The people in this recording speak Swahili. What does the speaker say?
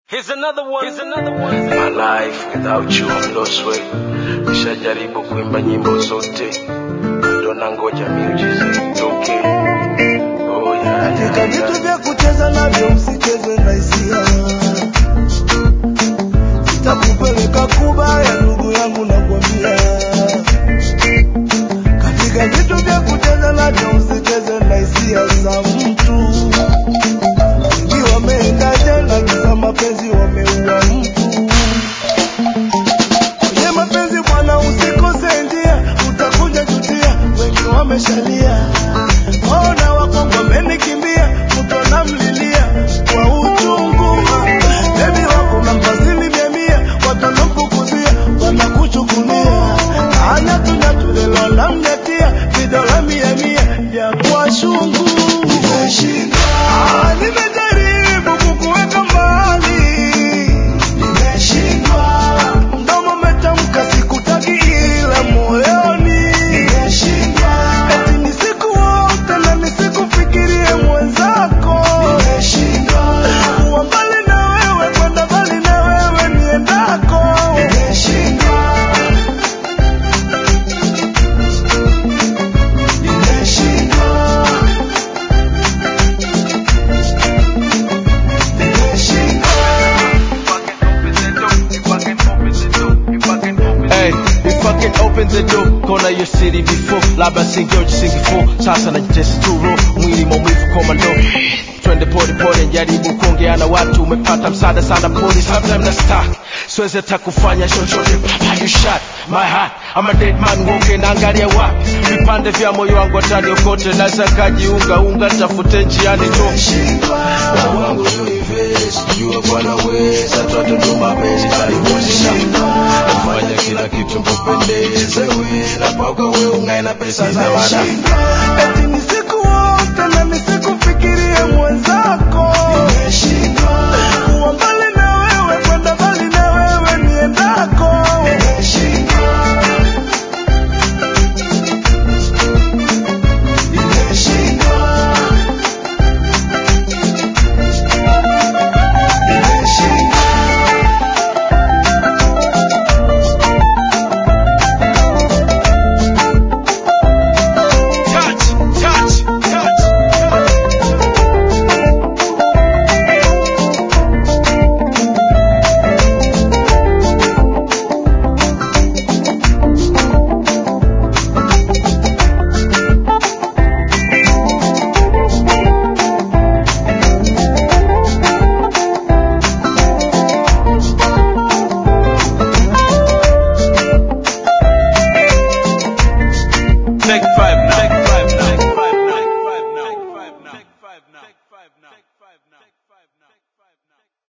Here's another one. My life without you I'm lost way. Nishajaribu kuimba nyimbo zote, ndo nangoja miujiza itoke. Oh yeah, katika vitu vya kucheza navyo msicheze na hisia. Sitakupeleka kubaya ndugu yangu nakwambia. Katika vitu vya kucheza navyo msicheze na hisia za mtu. Wengi wameenda jela kisa mapenzi, wameua mtu. Kwenye mapenzi bwana usikose njia, utakuja jutia, wengi wameshalia. Ona wakongo wamenikimbia, mtu namlilia kwa uchungu. Baby wako nampasili mia, watu wanamfukuzia, wanakuchukulia. Hana tunatulelo na mnyatia, vidole mia ya kwa shungu. Nimejaribu kukuweka mbali, nimeshindwa. Mdomo umetamka sikutaki ila moyoni nimeshindwa. Eti nisikuote na nisikufikirie mwenzako, nimeshindwa. Kuwa mbali na wewe, kwenda mbali na wewe niendako, nimeshindwa. Hey, if I can open the door, kona your city before. Labda singeoji singefo, sasa na just too raw. Mwili maumivu komando. Twende pole pole, njaribu kuongea na watu. Umepata msaada sana pole, sometimes na stuck. Siwezi hata kufanya chochote, papa you shot my heart. I'm a dead man walking, naangalia wapi. Vipande vya moyo wangu wataniokote. Naweza kajiunga, tafute njiani tu. na wangu universe. Jua bwana weza, twatendo mapenzi talikuonyesha. Nafanya kila kitu mpopendeze we, na paka we ungae na pesa za wada.